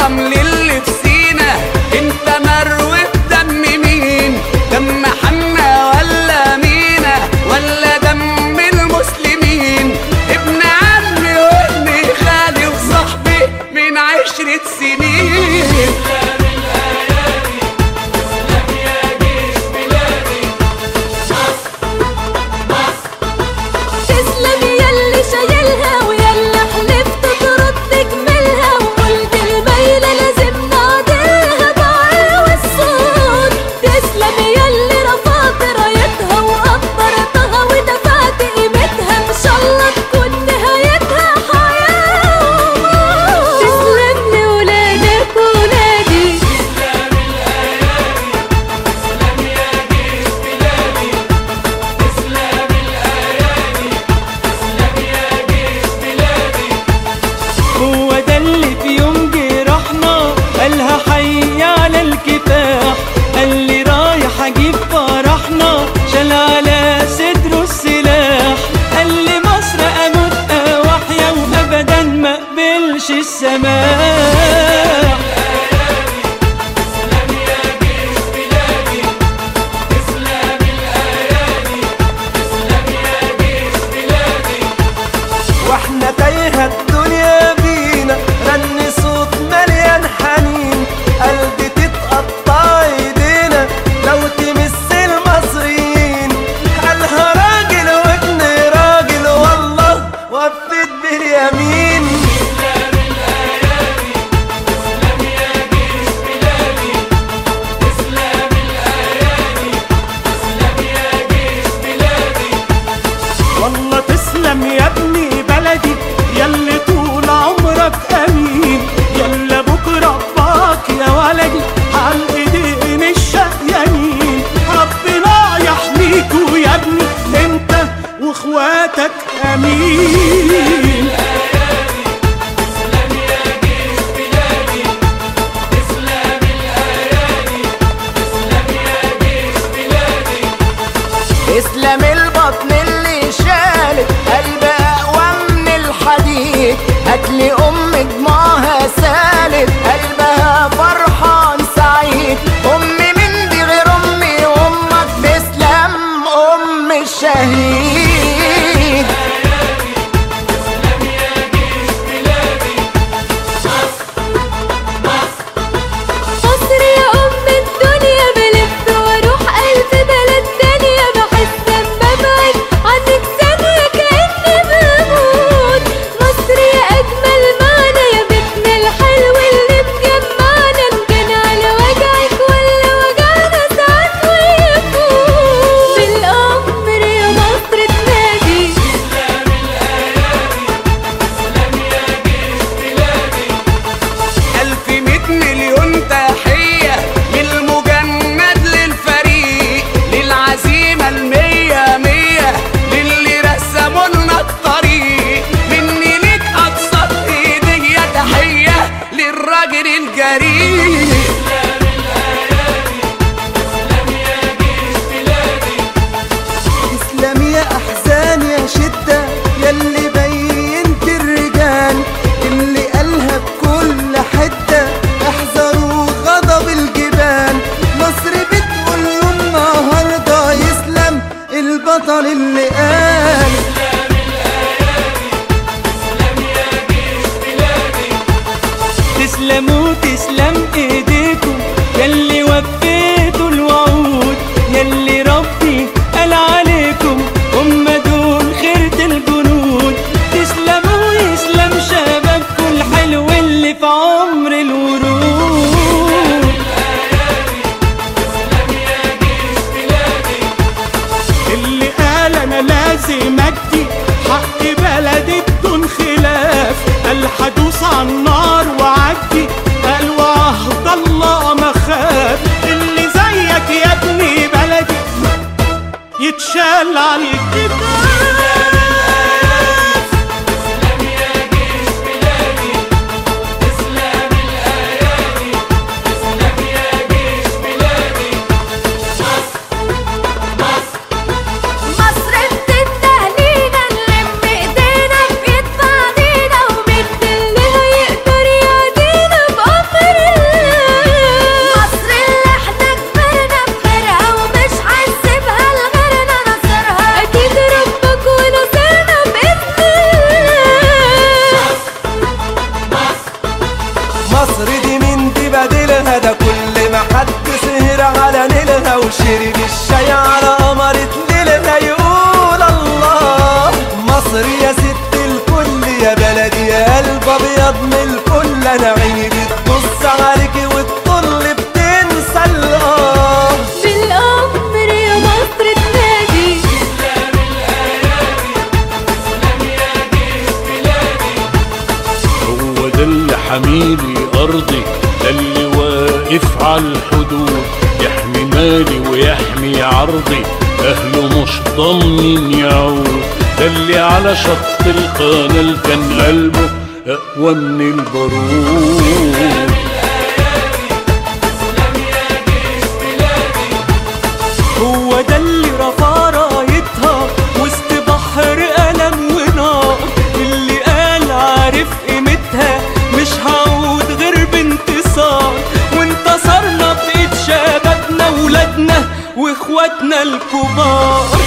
الرمل اللي في سينا، انت مروي بدم مين؟ دم حنا ولا مينا ولا دم المسلمين؟ ابن عمي وابن خالي وصاحبي من 10 سنين. السماء تسلم يا جيش بلادي، تسلم الأيادي، تسلم يا جيش بلادي. واحنا تايهة الدنيا بينا، رن صوت مليان حنين، قلبي تتقطع ايدينا لو تمس المصريين. قالها راجل وابن راجل والله وفت باليمين. تسلم يا ابني بلدي ياللي طول عمرك امين، يلا بكره باك يا ولدي على ايدين الشقيانين. ربنا يحميكوا يا ابني انت واخواتك امين. تسلم يا جيش بلادي، تسلم الأيادي، تسلم يا جيش بلادي. تسلم البطن اللي شالت قلب اقوى من الحديد، هاتلي ام دموعها سالت قلبها فرحان سعيد. امي من دي غير امي وامك، تسلم ام الشهيد. تسلم يا جيش بلادي. مصر يا ام الدنيا، بلف واروح الف بلد تانية، بحس لما ابعد عنك ثانية كأني بموت. مصر يا اجمل معنى، يا بيتنا الحلو اللي مجمعنا، ان كان على وجعك ولا وجعنا ساعات ويفوت. بالامر يا مصر تنادي، تسلم الأيادي، تسلم يا جيش بلادي. 1100 مليون تحية للمجند للفريق، للعزيمة المية مية، للي رسموا لنا الطريق. مني ليك أبسط هدية، تحية للراجل الجريء. تسلم الأيادي، تسلم يا جيش بلادي. تسلم يا احزان يا شدة، ياللي بينت الرجال اللي قالها بكل حدة، احذروا غضب الجبال. مصر بتقول له النهارده يسلم البطل اللي قال. تسلم الأيادي، تسلم يا جيش بلادي. تسلموا تسلم ايديكم ياللي وفيتوا الوعود، ياللي ربي قال عليكم هم دول خيرة الجنود. تسلموا يسلم شبابكم الحلو اللي في عمر الورود. تسلم يا جيش بلادي. اللي قال انا لازم ادي حق بلدي بدون خلاف، قال هدوس على النار وعدي، قال وهفضل مصر دي مين دي بديلها؟ ده كل ما حد سهر على نيلها وشرب الشاي على قمرة ليلها يقول الله. مصر يا ست الكل يا بلدي يا قلب ابيض من الكل، انا عيني بتبص عليكي والطل بتنسى الاه. بالأمر يا مصر تنادي تسلم الأيادي، تسلم يا جيش بلادي. هو ده اللي حميلي أرضي، ده اللي واقف على الحدود، يحمي مالي ويحمي عرضي، أهله مش ضامنين يعود. ده اللي على شط القناة كان قلبه أقوى من البارود. هو ده اللي رفع رايتها وسط بحر ألم ونار، اللي قال عارف قيمتها مش هعود غير بانتصار. وانتصرنا بإيد شبابنا ولادنا واخواتنا الكبار.